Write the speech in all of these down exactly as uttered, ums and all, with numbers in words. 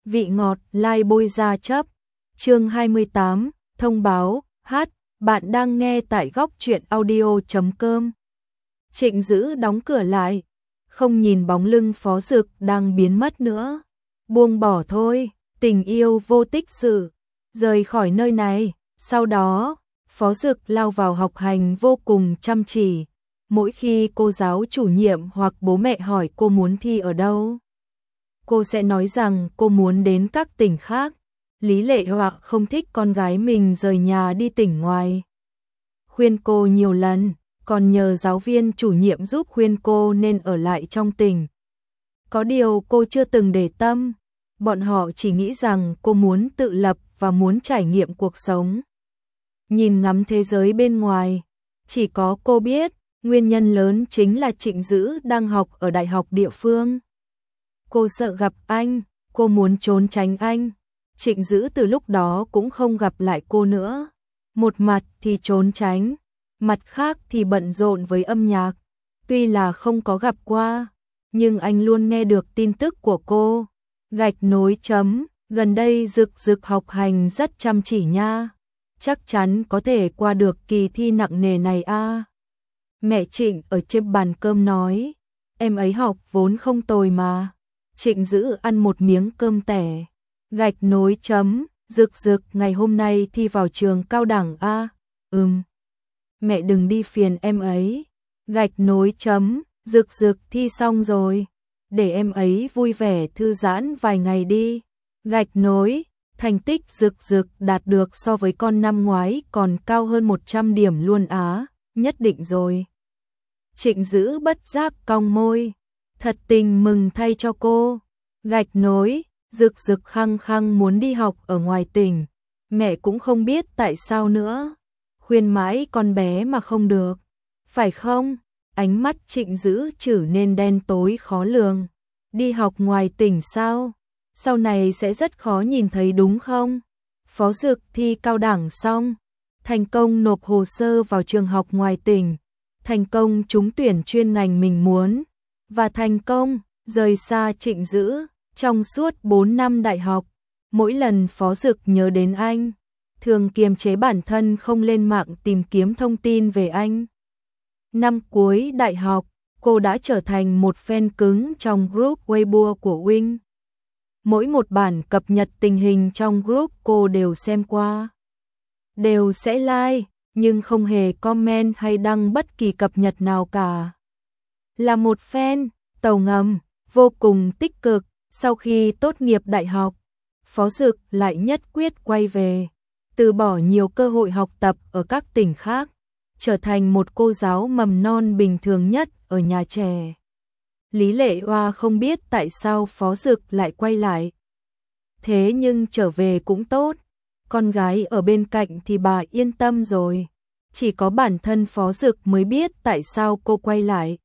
vị ngọt lai bôi ra chấp. Chương hai mươi tám, thông báo, hát, bạn đang nghe tại góc truyện audio chấm com. Trịnh Dữ đóng cửa lại, không nhìn bóng lưng Phó Dực đang biến mất nữa. Buông bỏ thôi, tình yêu vô tích sự, rời khỏi nơi này. Sau đó, Phó Dực lao vào học hành vô cùng chăm chỉ. Mỗi khi cô giáo chủ nhiệm hoặc bố mẹ hỏi cô muốn thi ở đâu, cô sẽ nói rằng cô muốn đến các tỉnh khác. Lý Lệ Họa không thích con gái mình rời nhà đi tỉnh ngoài. Khuyên cô nhiều lần, còn nhờ giáo viên chủ nhiệm giúp khuyên cô nên ở lại trong tỉnh. Có điều cô chưa từng để tâm, bọn họ chỉ nghĩ rằng cô muốn tự lập và muốn trải nghiệm cuộc sống, nhìn ngắm thế giới bên ngoài. Chỉ có cô biết, nguyên nhân lớn chính là Trịnh Dữ đang học ở đại học địa phương. Cô sợ gặp anh, cô muốn trốn tránh anh. Trịnh Dữ từ lúc đó cũng không gặp lại cô nữa. Một mặt thì trốn tránh, mặt khác thì bận rộn với âm nhạc. Tuy là không có gặp qua, nhưng anh luôn nghe được tin tức của cô. Gạch nối chấm, gần đây Dực Dực học hành rất chăm chỉ nha. Chắc chắn có thể qua được kỳ thi nặng nề này a. Mẹ Trịnh ở trên bàn cơm nói, em ấy học vốn không tồi mà. Trịnh Dữ ăn một miếng cơm tẻ. Gạch nối chấm, Dực Dực ngày hôm nay thi vào trường cao đẳng a. Ừm. Mẹ đừng đi phiền em ấy. Gạch nối chấm, Dực Dực thi xong rồi, để em ấy vui vẻ thư giãn vài ngày đi. Gạch nối, thành tích Dực Dực đạt được so với con năm ngoái còn cao hơn một trăm điểm luôn á, nhất định rồi. Trịnh Dữ bất giác cong môi, thật tình mừng thay cho cô. Gạch nối, Dực Dực khăng khăng muốn đi học ở ngoài tỉnh, mẹ cũng không biết tại sao nữa. Khuyên mãi con bé mà không được, phải không? Ánh mắt Trịnh Dữ trở nên đen tối khó lường. Đi học ngoài tỉnh sao? Sau này sẽ rất khó nhìn thấy đúng không? Phó Dực thi cao đẳng xong, thành công nộp hồ sơ vào trường học ngoài tỉnh, thành công trúng tuyển chuyên ngành mình muốn, và thành công rời xa Trịnh Dữ. Trong suốt bốn năm đại học, mỗi lần Phó Dực nhớ đến anh, thường kiềm chế bản thân không lên mạng tìm kiếm thông tin về anh. Năm cuối đại học, cô đã trở thành một fan cứng trong group Weibo của Wing. Mỗi một bản cập nhật tình hình trong group cô đều xem qua, đều sẽ like, nhưng không hề comment hay đăng bất kỳ cập nhật nào cả. Là một fan tàu ngầm vô cùng tích cực. Sau khi tốt nghiệp đại học, Phó Dực lại nhất quyết quay về, từ bỏ nhiều cơ hội học tập ở các tỉnh khác, trở thành một cô giáo mầm non bình thường nhất ở nhà trẻ. Lý Lệ Hoa không biết tại sao Phó Dực lại quay lại. Thế nhưng trở về cũng tốt, con gái ở bên cạnh thì bà yên tâm rồi. Chỉ có bản thân Phó Dực mới biết tại sao cô quay lại.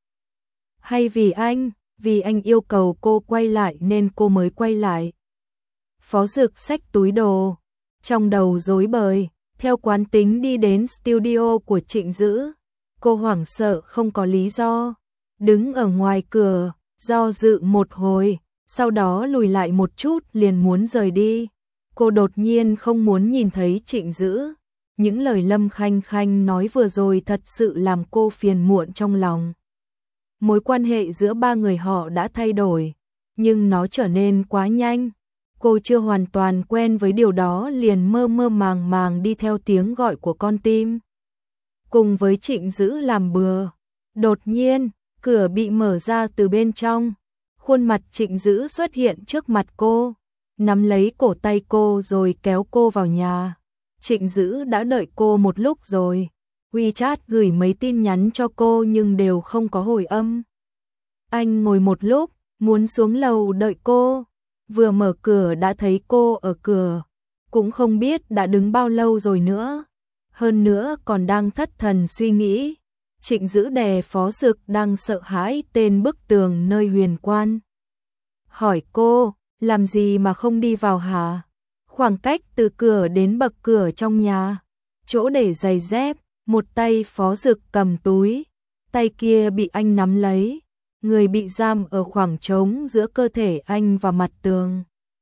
Hay vì anh? Vì anh yêu cầu cô quay lại nên cô mới quay lại. Phó Dực xách túi đồ, trong đầu rối bời, theo quán tính đi đến studio của Trịnh Dữ. Cô hoảng sợ không có lý do, đứng ở ngoài cửa, do dự một hồi, sau đó lùi lại một chút liền muốn rời đi. Cô đột nhiên không muốn nhìn thấy Trịnh Dữ. Những lời Lâm Khanh Khanh nói vừa rồi thật sự làm cô phiền muộn trong lòng. Mối quan hệ giữa ba người họ đã thay đổi, nhưng nó trở nên quá nhanh. Cô chưa hoàn toàn quen với điều đó liền mơ mơ màng màng đi theo tiếng gọi của con tim. Cùng với Trịnh Dữ làm bừa, đột nhiên, cửa bị mở ra từ bên trong. Khuôn mặt Trịnh Dữ xuất hiện trước mặt cô, nắm lấy cổ tay cô rồi kéo cô vào nhà. Trịnh Dữ đã đợi cô một lúc rồi. WeChat gửi mấy tin nhắn cho cô nhưng đều không có hồi âm. Anh ngồi một lúc, muốn xuống lầu đợi cô. Vừa mở cửa đã thấy cô ở cửa. Cũng không biết đã đứng bao lâu rồi nữa. Hơn nữa còn đang thất thần suy nghĩ. Trịnh Dữ đè Phó Dực đang sợ hãi tên bức tường nơi huyền quan. Hỏi cô, làm gì mà không đi vào hả? Khoảng cách từ cửa đến bậc cửa trong nhà, chỗ để giày dép. Một tay Phó Dực cầm túi, tay kia bị anh nắm lấy, người bị giam ở khoảng trống giữa cơ thể anh và mặt tường.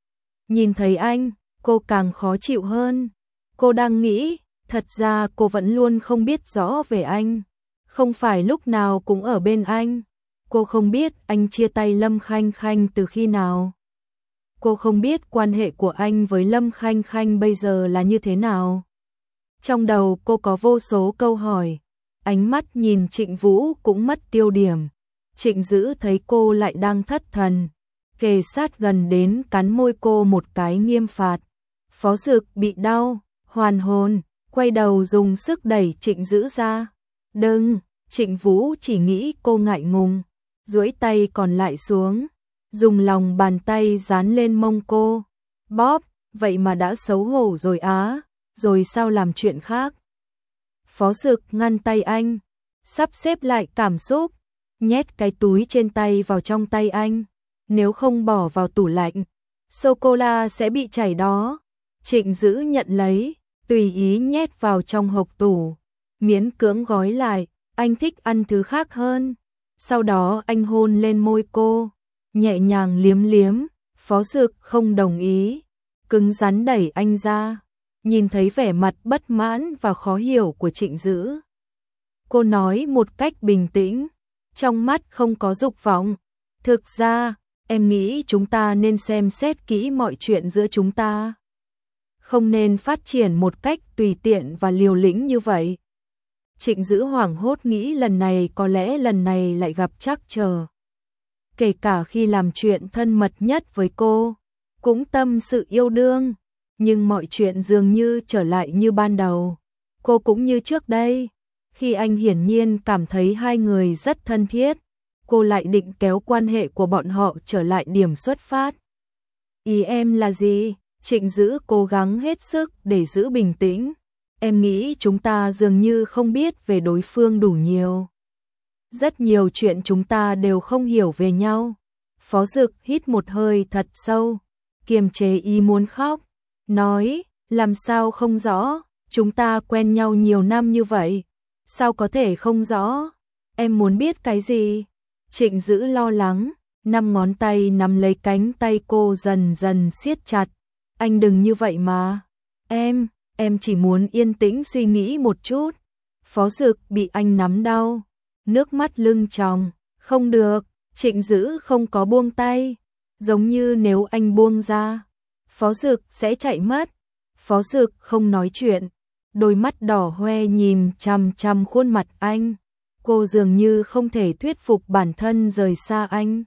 Nhìn thấy anh, cô càng khó chịu hơn. Cô đang nghĩ, thật ra cô vẫn luôn không biết rõ về anh. Không phải lúc nào cũng ở bên anh. Cô không biết anh chia tay Lâm Khanh Khanh từ khi nào. Cô không biết quan hệ của anh với Lâm Khanh Khanh bây giờ là như thế nào. Trong đầu cô có vô số câu hỏi. Ánh mắt nhìn Trịnh Vũ cũng mất tiêu điểm. Trịnh Dữ thấy cô lại đang thất thần, kề sát gần đến cắn môi cô một cái nghiêm phạt. Phó Dực bị đau, hoàn hồn, quay đầu dùng sức đẩy Trịnh Dữ ra. Đừng, Trịnh Vũ chỉ nghĩ cô ngại ngùng, duỗi tay còn lại xuống, dùng lòng bàn tay dán lên mông cô. Bóp, vậy mà đã xấu hổ rồi á, rồi sao làm chuyện khác. Phó Dực ngăn tay anh, sắp xếp lại cảm xúc, nhét cái túi trên tay vào trong tay anh. Nếu không bỏ vào tủ lạnh, sô-cô-la sẽ bị chảy đó. Trịnh Dữ nhận lấy, tùy ý nhét vào trong hộc tủ, miễn cưỡng gói lại. Anh thích ăn thứ khác hơn. Sau đó anh hôn lên môi cô, nhẹ nhàng liếm liếm. Phó Dực không đồng ý, cứng rắn đẩy anh ra. Nhìn thấy vẻ mặt bất mãn và khó hiểu của Trịnh Dữ, cô nói một cách bình tĩnh, trong mắt không có dục vọng. Thực ra, em nghĩ chúng ta nên xem xét kỹ mọi chuyện giữa chúng ta. Không nên phát triển một cách tùy tiện và liều lĩnh như vậy. Trịnh Dữ hoảng hốt nghĩ lần này có lẽ lần này lại gặp trắc trở. Kể cả khi làm chuyện thân mật nhất với cô, cũng tâm sự yêu đương, nhưng mọi chuyện dường như trở lại như ban đầu. Cô cũng như trước đây, khi anh hiển nhiên cảm thấy hai người rất thân thiết, cô lại định kéo quan hệ của bọn họ trở lại điểm xuất phát. Ý em là gì? Trịnh Dữ cố gắng hết sức để giữ bình tĩnh. Em nghĩ chúng ta dường như không biết về đối phương đủ nhiều. Rất nhiều chuyện chúng ta đều không hiểu về nhau. Phó Dực hít một hơi thật sâu, kiềm chế ý muốn khóc, nói, làm sao không rõ, chúng ta quen nhau nhiều năm như vậy, sao có thể không rõ, em muốn biết cái gì? Trịnh Dữ lo lắng, năm ngón tay nắm lấy cánh tay cô dần dần siết chặt. Anh đừng như vậy mà, em, em chỉ muốn yên tĩnh suy nghĩ một chút. Phó Dực bị anh nắm đau, nước mắt lưng tròng, không được. Trịnh Dữ không có buông tay, giống như nếu anh buông ra, Phó Dực sẽ chạy mất. Phó Dực không nói chuyện, đôi mắt đỏ hoe nhìn chằm chằm khuôn mặt anh. Cô dường như không thể thuyết phục bản thân rời xa anh.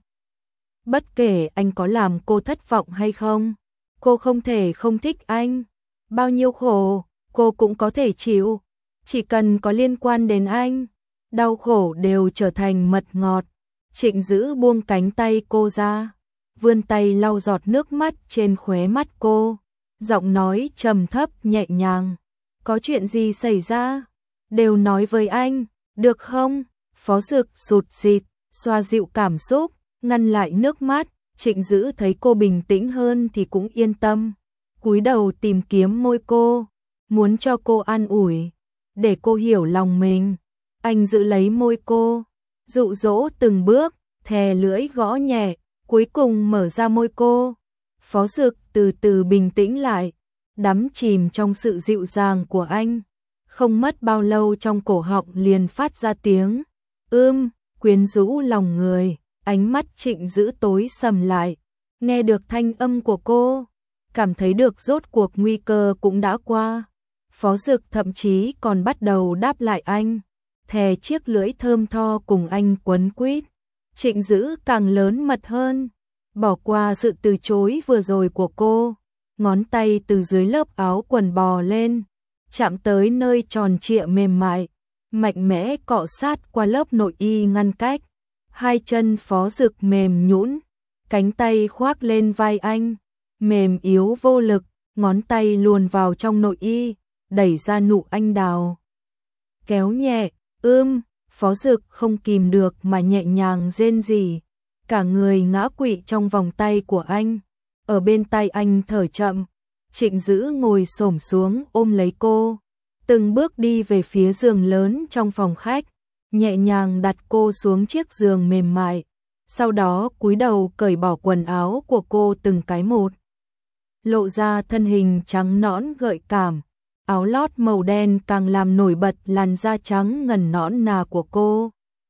Bất kể anh có làm cô thất vọng hay không, cô không thể không thích anh. Bao nhiêu khổ, cô cũng có thể chịu, chỉ cần có liên quan đến anh, đau khổ đều trở thành mật ngọt. Trịnh Dữ buông cánh tay cô ra, vươn tay lau giọt nước mắt trên khóe mắt cô, giọng nói trầm thấp nhẹ nhàng. Có chuyện gì xảy ra? Đều nói với anh, được không? Phó Dực sụt sịt, xoa dịu cảm xúc, ngăn lại nước mắt. Trịnh Dữ thấy cô bình tĩnh hơn thì cũng yên tâm, cúi đầu tìm kiếm môi cô, muốn cho cô an ủi, để cô hiểu lòng mình. Anh giữ lấy môi cô, dụ dỗ từng bước, thè lưỡi gõ nhẹ, cuối cùng mở ra môi cô. Phó Dực từ từ bình tĩnh lại, đắm chìm trong sự dịu dàng của anh. Không mất bao lâu trong cổ họng liền phát ra tiếng ưm, quyến rũ lòng người. Ánh mắt Trịnh Dữ tối sầm lại, nghe được thanh âm của cô, cảm thấy được rốt cuộc nguy cơ cũng đã qua. Phó Dực thậm chí còn bắt đầu đáp lại anh, thè chiếc lưỡi thơm tho cùng anh quấn quýt. Trịnh Dữ càng lớn mật hơn, bỏ qua sự từ chối vừa rồi của cô, ngón tay từ dưới lớp áo quần bò lên, chạm tới nơi tròn trịa mềm mại, mạnh mẽ cọ sát qua lớp nội y ngăn cách. Hai chân Phó Dực mềm nhũn, cánh tay khoác lên vai anh, mềm yếu vô lực, ngón tay luồn vào trong nội y, đẩy ra nụ anh đào. Kéo nhẹ, ưm, Phó Dực không kìm được mà nhẹ nhàng rên rỉ, cả người ngã quỵ trong vòng tay của anh. Ở bên tay anh thở chậm, Trịnh Dữ ngồi xổm xuống ôm lấy cô, từng bước đi về phía giường lớn trong phòng khách, nhẹ nhàng đặt cô xuống chiếc giường mềm mại, sau đó cúi đầu cởi bỏ quần áo của cô từng cái một. lộ ra thân hình trắng nõn gợi cảm. Áo lót màu đen càng làm nổi bật làn da trắng ngần nõn nà của cô.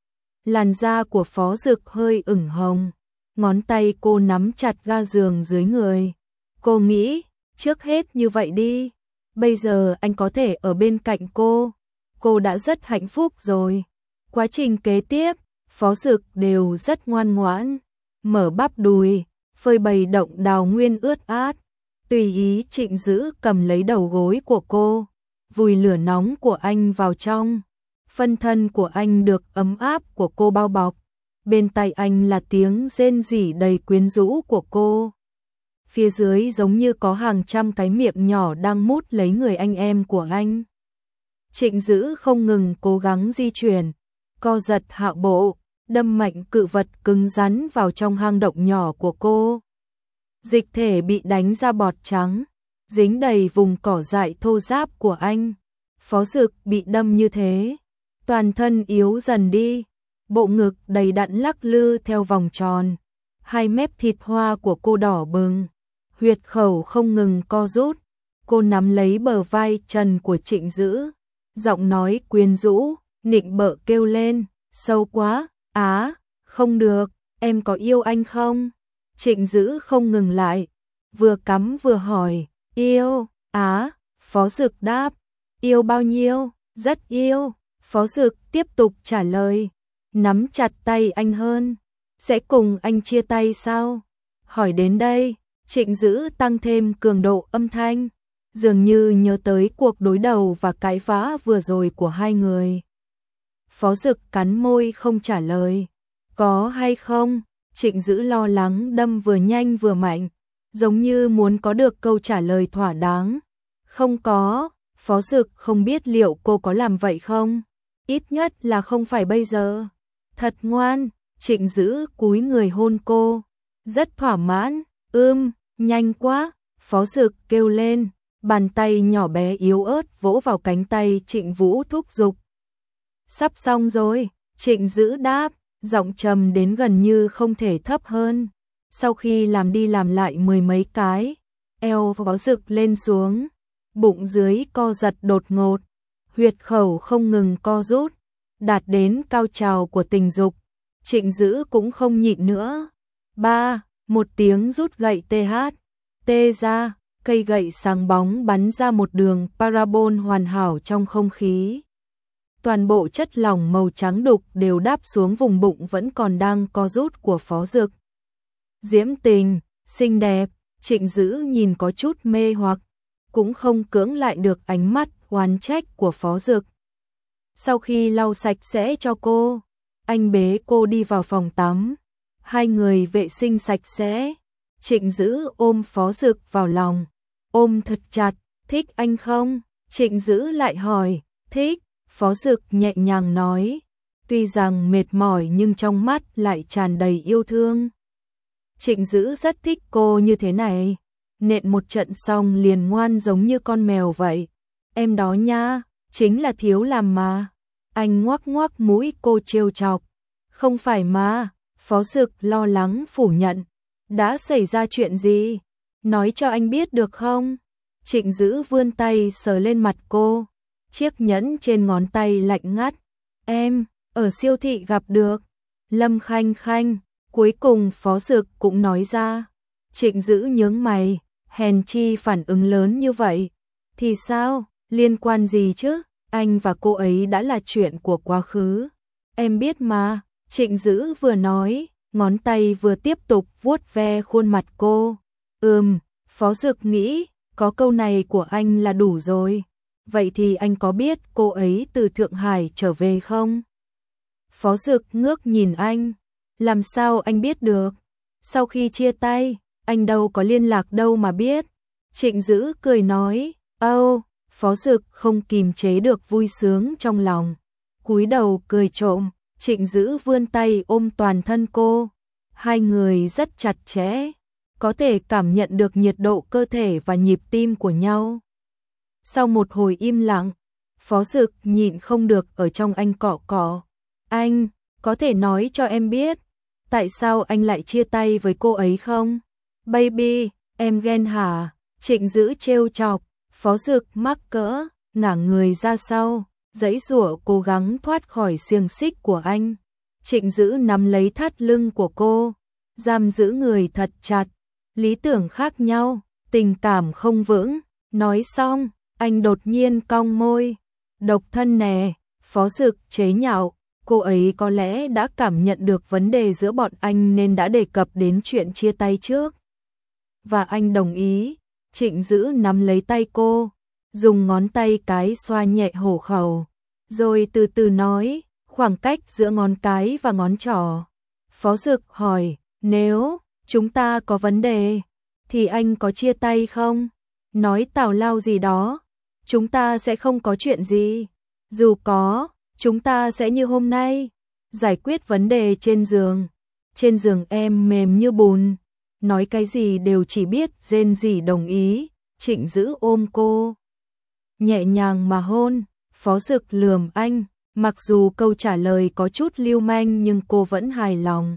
Làn da của Phó Dực hơi ửng hồng, ngón tay cô nắm chặt ga giường dưới người. Cô nghĩ, trước hết như vậy đi, bây giờ anh có thể ở bên cạnh cô, cô đã rất hạnh phúc rồi. Quá trình kế tiếp, Phó Dực đều rất ngoan ngoãn, mở bắp đùi, phơi bày động đào nguyên ướt át, tùy ý Trịnh Dữ cầm lấy đầu gối của cô, vùi lửa nóng của anh vào trong. Phân thân của anh được ấm áp của cô bao bọc, bên tai anh là tiếng rên rỉ đầy quyến rũ của cô. Phía dưới giống như có hàng trăm cái miệng nhỏ đang mút lấy người anh em của anh. Trịnh Dữ không ngừng cố gắng di chuyển, co giật hạ bộ, đâm mạnh cự vật cứng rắn vào trong hang động nhỏ của cô. Dịch thể bị đánh ra bọt trắng, dính đầy vùng cỏ dại thô ráp của anh. Phó Dực bị đâm như thế, toàn thân yếu dần đi, bộ ngực đầy đặn lắc lư theo vòng tròn, hai mép thịt hoa của cô đỏ bừng, huyệt khẩu không ngừng co rút. Cô nắm lấy bờ vai trần của Trịnh Dữ, giọng nói quyến rũ, nịnh bợ kêu lên, sâu quá, á, không được, em có yêu anh không? Trịnh Dữ không ngừng lại, vừa cắm vừa hỏi, yêu, á, Phó Dực đáp, yêu bao nhiêu, rất yêu. Phó Dực tiếp tục trả lời, nắm chặt tay anh hơn, sẽ cùng anh chia tay sao? Hỏi đến đây, Trịnh Dữ tăng thêm cường độ âm thanh, dường như nhớ tới cuộc đối đầu và cãi vã vừa rồi của hai người. Phó Dực cắn môi không trả lời, có hay không? Trịnh Dữ lo lắng đâm vừa nhanh vừa mạnh, giống như muốn có được câu trả lời thỏa đáng. Không có, Phó Dực không biết liệu cô có làm vậy không? Ít nhất là không phải bây giờ. Thật ngoan, Trịnh Dữ cúi người hôn cô, rất thỏa mãn. Ưm, nhanh quá, Phó Dực kêu lên, bàn tay nhỏ bé yếu ớt vỗ vào cánh tay Trịnh Vũ thúc giục. Sắp xong rồi, Trịnh Dữ đáp, giọng trầm đến gần như không thể thấp hơn. Sau khi làm đi làm lại mười mấy cái, eo Phó Dực lên xuống, bụng dưới co giật đột ngột, huyệt khẩu không ngừng co rút, đạt đến cao trào của tình dục. Trịnh Dữ cũng không nhịn nữa. Ba, một tiếng rút gậy tê hát, tê ra, cây gậy sáng bóng bắn ra một đường parabol hoàn hảo trong không khí. Toàn bộ chất lỏng màu trắng đục đều đáp xuống vùng bụng vẫn còn đang co rút của Phó Dực. Diễm tình, xinh đẹp, Trịnh Dữ nhìn có chút mê hoặc, cũng không cưỡng lại được ánh mắt oán trách của Phó Dực. Sau khi lau sạch sẽ cho cô, anh bế cô đi vào phòng tắm. Hai người vệ sinh sạch sẽ. Trịnh Dữ ôm Phó Dực vào lòng, ôm thật chặt. Thích anh không? Trịnh Dữ lại hỏi. Thích. Phó Dực nhẹ nhàng nói, tuy rằng mệt mỏi nhưng trong mắt lại tràn đầy yêu thương. Trịnh Dữ rất thích cô như thế này, nện một trận xong liền ngoan giống như con mèo vậy. Em đó nha, chính là thiếu làm mà. Anh ngoắc ngoắc mũi cô trêu chọc. Không phải mà. Phó Dực lo lắng phủ nhận. Đã xảy ra chuyện gì? Nói cho anh biết được không? Trịnh Dữ vươn tay sờ lên mặt cô. Chiếc nhẫn trên ngón tay lạnh ngắt. Em, ở siêu thị gặp được Lâm Khanh Khanh. Cuối cùng Phó Dực cũng nói ra. Trịnh Dữ nhướng mày, hèn chi phản ứng lớn như vậy. Thì sao, liên quan gì chứ? Anh và cô ấy đã là chuyện của quá khứ. Em biết mà. Trịnh Dữ vừa nói, ngón tay vừa tiếp tục vuốt ve khuôn mặt cô. Ừm, Phó Dực nghĩ, có câu này của anh là đủ rồi. Vậy thì anh có biết cô ấy từ Thượng Hải trở về không? Phó Dực ngước nhìn anh. Làm sao anh biết được? Sau khi chia tay, anh đâu có liên lạc đâu mà biết. Trịnh Dữ cười nói. Âu, oh, Phó Dực không kìm chế được vui sướng trong lòng. Cúi đầu cười trộm. Trịnh Dữ vươn tay ôm toàn thân cô. Hai người rất chặt chẽ, có thể cảm nhận được nhiệt độ cơ thể và nhịp tim của nhau. Sau một hồi im lặng, Phó Dực nhịn không được ở trong anh cọ cọ. Anh, có thể nói cho em biết, tại sao anh lại chia tay với cô ấy không? Baby, em ghen hả? Trịnh Dữ trêu chọc, Phó Dực mắc cỡ, ngả người ra sau, giãy giụa cố gắng thoát khỏi xiềng xích của anh. Trịnh Dữ nắm lấy thắt lưng của cô, giam giữ người thật chặt. Lý tưởng khác nhau, tình cảm không vững. Nói xong, anh đột nhiên cong môi. Độc thân nè, Phó Dực chế nhạo. Cô ấy có lẽ đã cảm nhận được vấn đề giữa bọn anh nên đã đề cập đến chuyện chia tay trước. Và anh đồng ý. Trịnh Dữ nắm lấy tay cô, dùng ngón tay cái xoa nhẹ hổ khẩu, rồi từ từ nói, khoảng cách giữa ngón cái và ngón trỏ. Phó Dực hỏi, nếu chúng ta có vấn đề, thì anh có chia tay không? Nói tào lao gì đó, chúng ta sẽ không có chuyện gì. Dù có, chúng ta sẽ như hôm nay, giải quyết vấn đề trên giường. Trên giường em mềm như bùn, nói cái gì đều chỉ biết rên rỉ đồng ý. Trịnh Dữ ôm cô, nhẹ nhàng mà hôn. Phó Dực lườm anh, mặc dù câu trả lời có chút lưu manh nhưng cô vẫn hài lòng.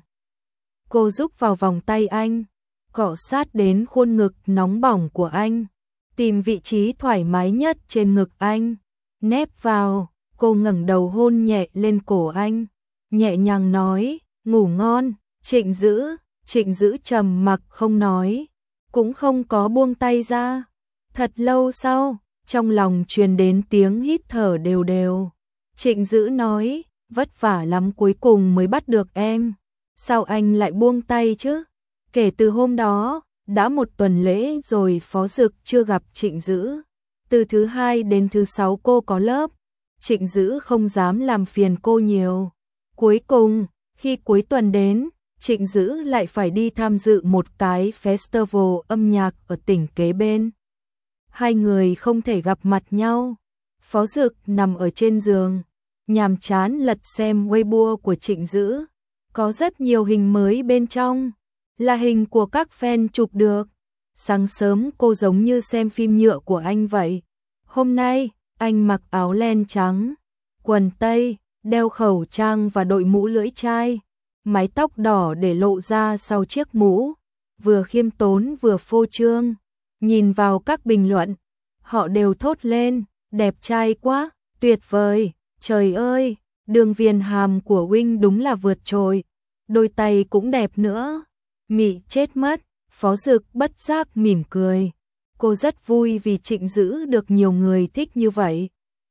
Cô rúc vào vòng tay anh, cọ sát đến khuôn ngực nóng bỏng của anh, tìm vị trí thoải mái nhất trên ngực anh, nép vào. Cô ngẩng đầu hôn nhẹ lên cổ anh, nhẹ nhàng nói, ngủ ngon. Trịnh Dữ, Trịnh Dữ trầm mặc không nói, cũng không có buông tay ra. Thật lâu sau, trong lòng truyền đến tiếng hít thở đều đều. Trịnh Dữ nói, vất vả lắm cuối cùng mới bắt được em. Sao anh lại buông tay chứ? Kể từ hôm đó, đã một tuần lễ rồi Phó Dực chưa gặp Trịnh Dữ. Từ thứ hai đến thứ sáu cô có lớp, Trịnh Dữ không dám làm phiền cô nhiều. Cuối cùng, khi cuối tuần đến, Trịnh Dữ lại phải đi tham dự một cái festival âm nhạc ở tỉnh kế bên. Hai người không thể gặp mặt nhau. Phó Dực nằm ở trên giường, nhàm chán lật xem Weibo của Trịnh Dữ. Có rất nhiều hình mới bên trong, là hình của các fan chụp được. Sáng sớm cô giống như xem phim nhựa của anh vậy. Hôm nay, anh mặc áo len trắng, quần tây, đeo khẩu trang và đội mũ lưỡi chai. Mái tóc đỏ để lộ ra sau chiếc mũ, vừa khiêm tốn vừa phô trương. Nhìn vào các bình luận, họ đều thốt lên, đẹp trai quá, tuyệt vời, trời ơi, đường viền hàm của Wing đúng là vượt trội, đôi tay cũng đẹp nữa, mị chết mất. Phó Dực bất giác mỉm cười, cô rất vui vì Trịnh Dữ được nhiều người thích như vậy.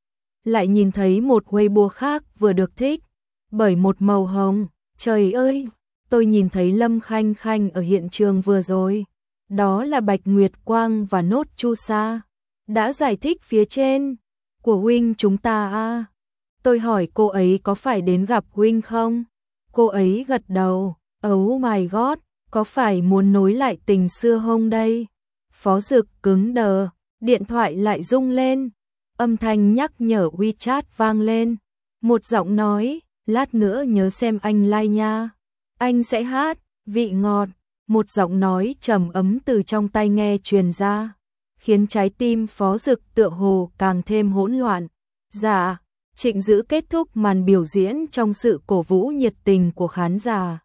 Lại nhìn thấy một Weibo khác vừa được thích, bởi một màu hồng. Trời ơi, tôi nhìn thấy Lâm Khanh Khanh ở hiện trường vừa rồi. Đó là Bạch Nguyệt Quang và Nốt Chu Sa. Đã giải thích phía trên của Wing chúng ta à. Tôi hỏi cô ấy có phải đến gặp Wing không? Cô ấy gật đầu. Oh my god, có phải muốn nối lại tình xưa không đây? Phó Dực cứng đờ, điện thoại lại rung lên. Âm thanh nhắc nhở WeChat vang lên. Một giọng nói, lát nữa nhớ xem anh like nha. Anh sẽ hát, vị ngọt. Một giọng nói trầm ấm từ trong tai nghe truyền ra, khiến trái tim Phó Dực tựa hồ càng thêm hỗn loạn. Dạ, Trịnh Dữ kết thúc màn biểu diễn trong sự cổ vũ nhiệt tình của khán giả.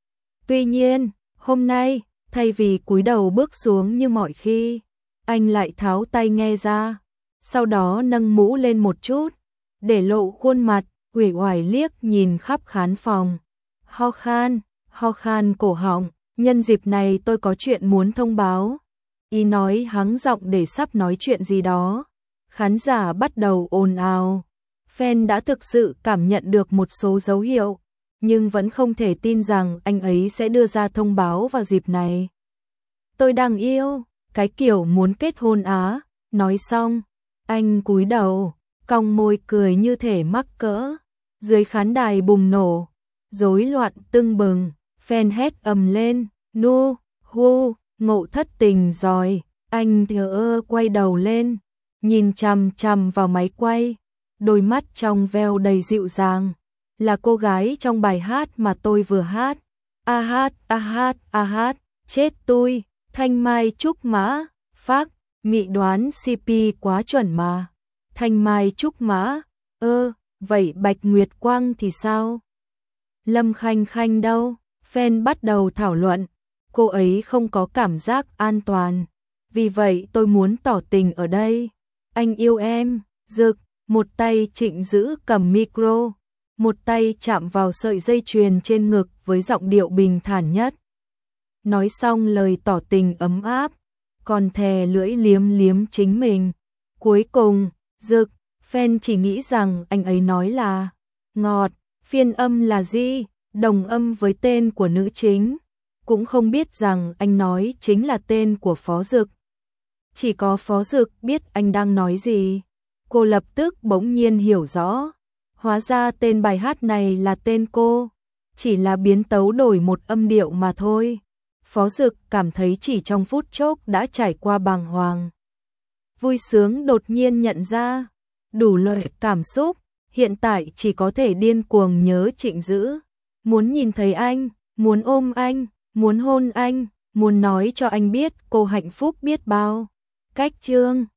Tuy nhiên, hôm nay, thay vì cúi đầu bước xuống như mọi khi, anh lại tháo tai nghe ra, sau đó nâng mũ lên một chút, để lộ khuôn mặt, uể oải liếc nhìn khắp khán phòng. Ho khan, ho khan cổ họng, nhân dịp này tôi có chuyện muốn thông báo. Ý nói hắng giọng để sắp nói chuyện gì đó. Khán giả bắt đầu ồn ào. Fan đã thực sự cảm nhận được một số dấu hiệu, nhưng vẫn không thể tin rằng anh ấy sẽ đưa ra thông báo vào dịp này. Tôi đang yêu, cái kiểu muốn kết hôn á. Nói xong, anh cúi đầu, cong môi cười như thể mắc cỡ. Dưới khán đài bùng nổ, rối loạn tưng bừng, fan hét ầm lên, nu, hu, ngộ thất tình rồi. Anh thờ ơ quay đầu lên, nhìn chằm chằm vào máy quay, đôi mắt trong veo đầy dịu dàng, là cô gái trong bài hát mà tôi vừa hát. A hát, a hát, a hát, chết tôi, Thanh Mai Trúc Mã, phác, mị đoán xê pê quá chuẩn mà. Thanh Mai Trúc Mã, ơ, vậy Bạch Nguyệt Quang thì sao? Lâm Khanh Khanh đâu? Fan bắt đầu thảo luận, cô ấy không có cảm giác an toàn. vì vậy tôi muốn tỏ tình ở đây. Anh yêu em, Dực, một tay Trịnh giữ cầm micro, một tay chạm vào sợi dây chuyền trên ngực với giọng điệu bình thản nhất. Nói xong lời tỏ tình ấm áp, còn thè lưỡi liếm liếm chính mình. Cuối cùng, Dực, fan chỉ nghĩ rằng anh ấy nói là ngọt, phiên âm là gì, đồng âm với tên của nữ chính, cũng không biết rằng anh nói chính là tên của Phó Dực. Chỉ có Phó Dực biết anh đang nói gì. Cô lập tức bỗng nhiên hiểu rõ, hóa ra tên bài hát này là tên cô, chỉ là biến tấu đổi một âm điệu mà thôi. Phó Dực cảm thấy chỉ trong phút chốc đã trải qua bàng hoàng. Vui sướng đột nhiên nhận ra, đủ loại cảm xúc, hiện tại chỉ có thể điên cuồng nhớ Trịnh Dữ. Muốn nhìn thấy anh, muốn ôm anh, muốn hôn anh, muốn nói cho anh biết cô hạnh phúc biết bao. Cách chương